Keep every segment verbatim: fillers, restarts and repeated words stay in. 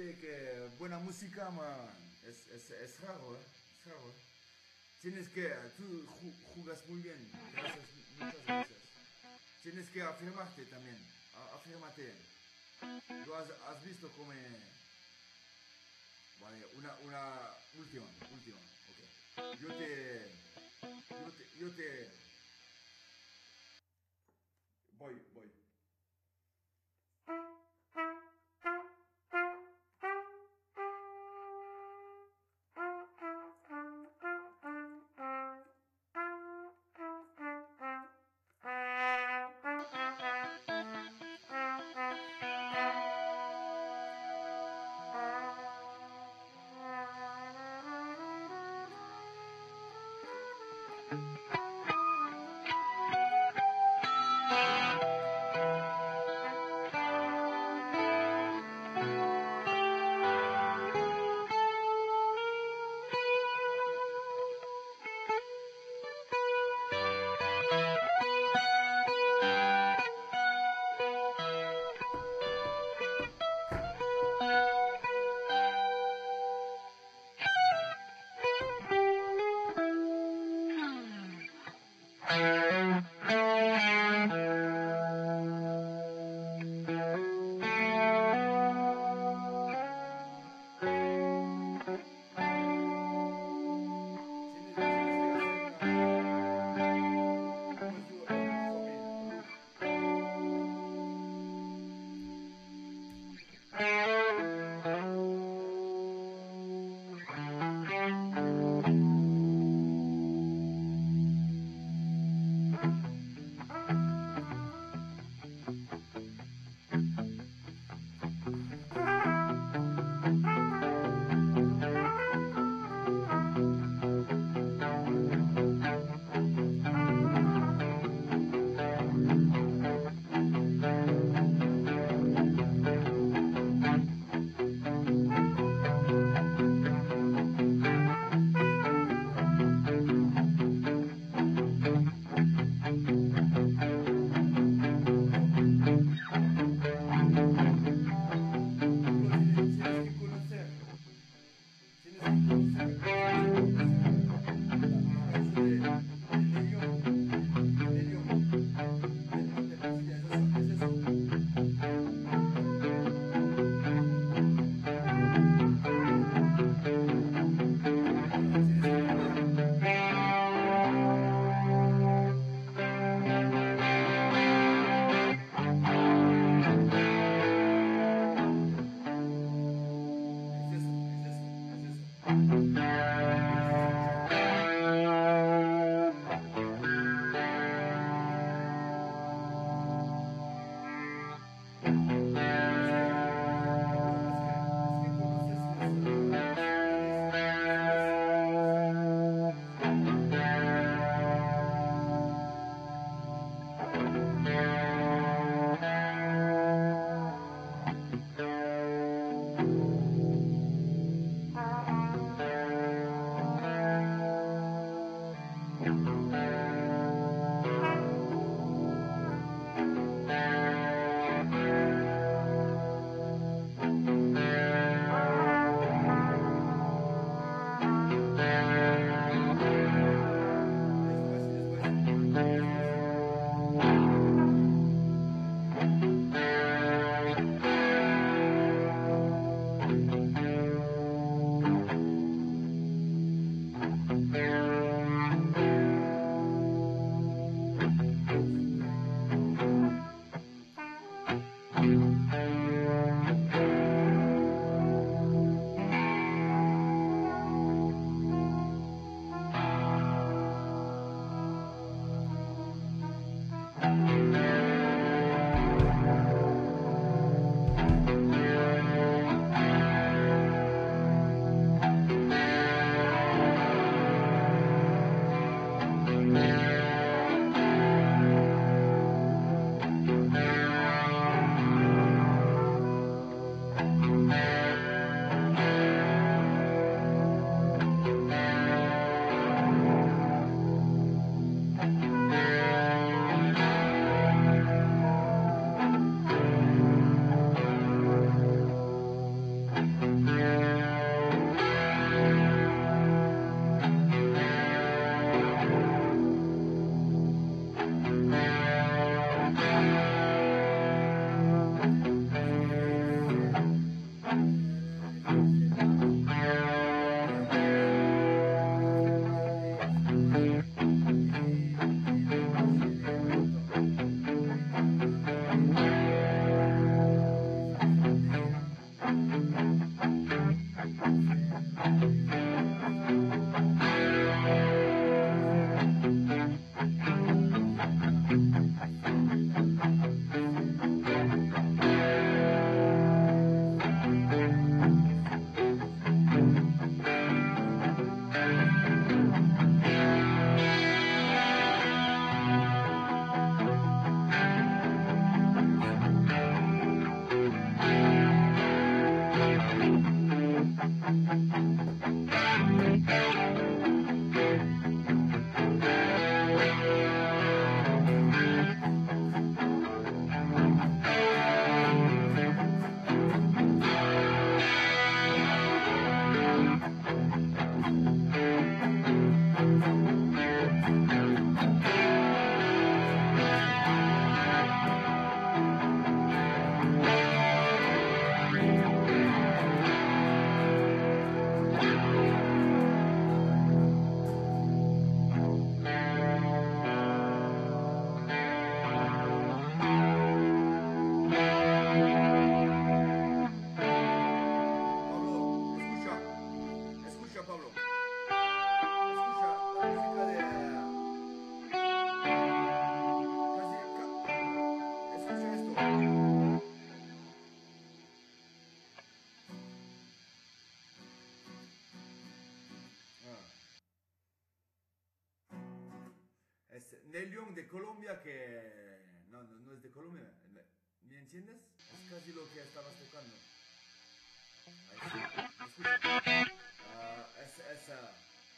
que, que buena música man, es, es, es raro, ¿eh? Es raro. ¿Eh? Tienes que, tú jugas muy bien, gracias, muchas gracias. Tienes que afirmarte también, afírmate. Lo has, has visto como... Vale, una, una última, última, ok. Yo te, yo te, yo te, voy, voy. Neil Young de Colombia, que no, no, no es de Colombia, ¿me entiendes? Es casi lo que estabas tocando. Ahí sí, ¿me escuchas? Uh, es, es, uh...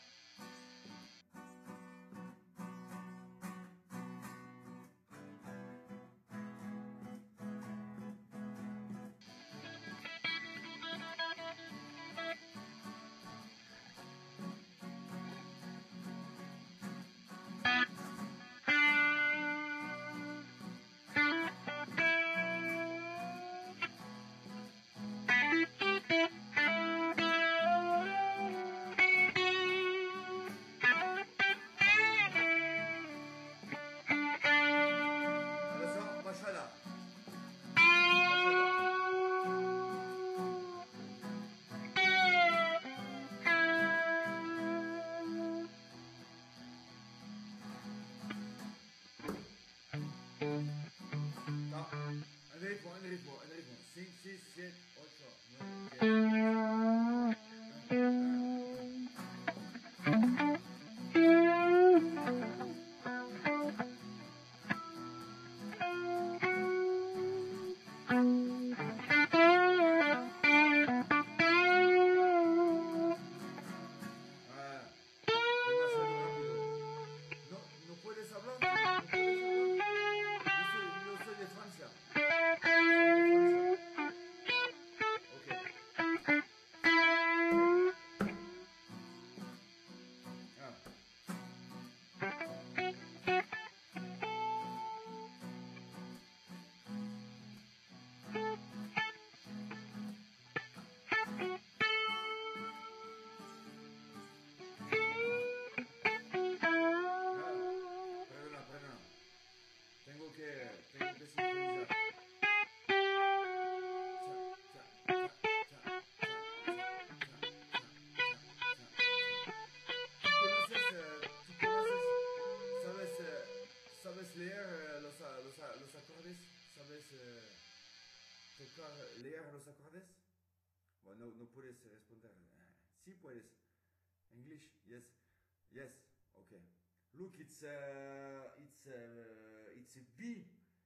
leer los acordes? Bueno, no, no puedes responder. Sí puedes. English? Yes. Yes. Okay. Look, it's uh, it's uh, it's a B,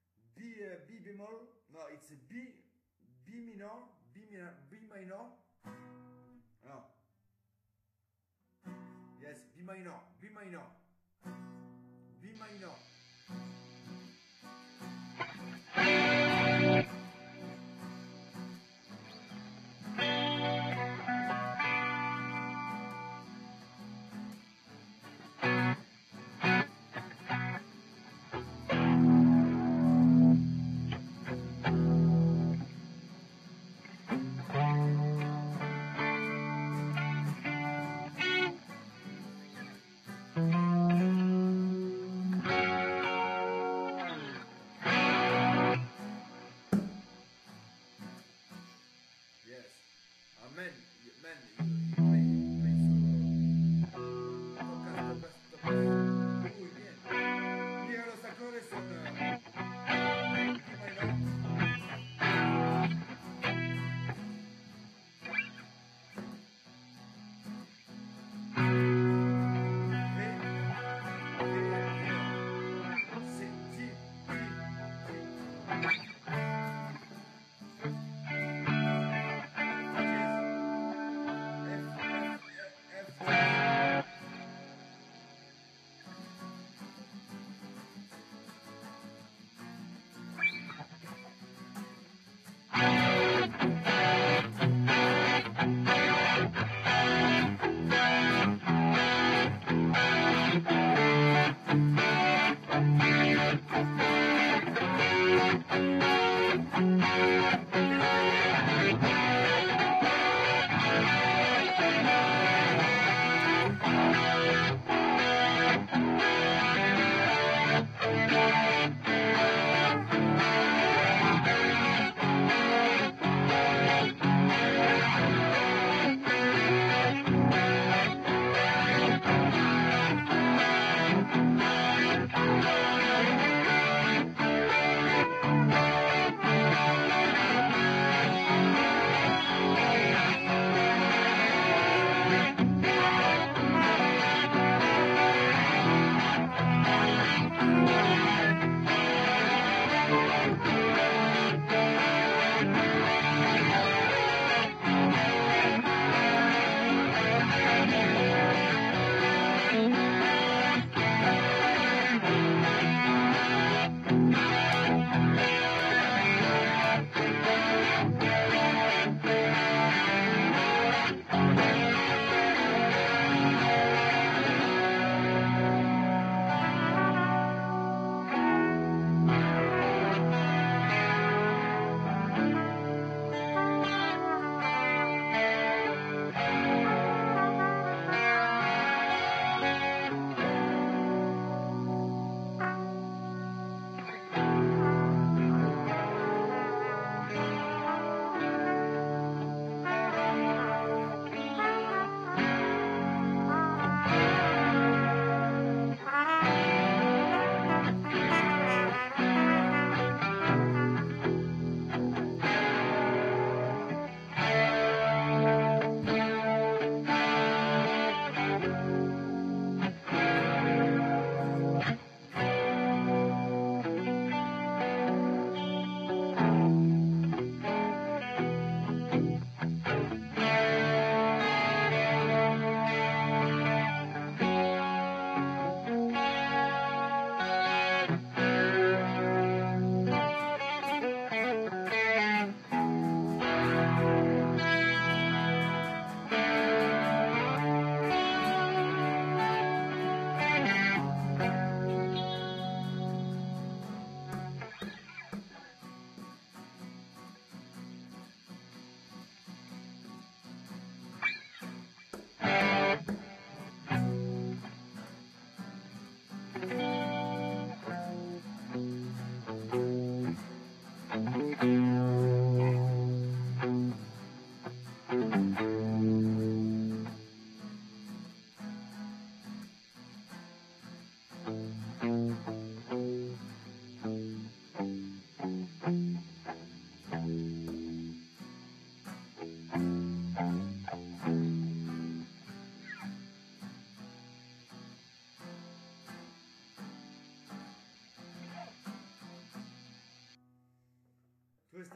B, uh, B bemol. No, it's a B, B minor, B minor, B minor. No. Yes, B minor, B minor, B minor.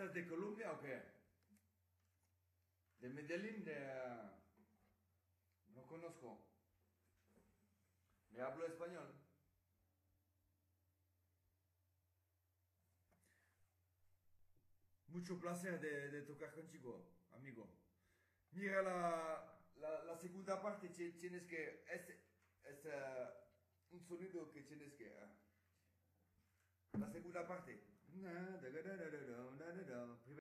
¿Estás de Colombia o qué? ¿De Medellín? De... No conozco. ¿Me hablo español? Mucho placer de, de tocar contigo, amigo. Mira la, la, la segunda parte, ti- tienes que... Es, es eh, un sonido que tienes que... eh, la segunda parte.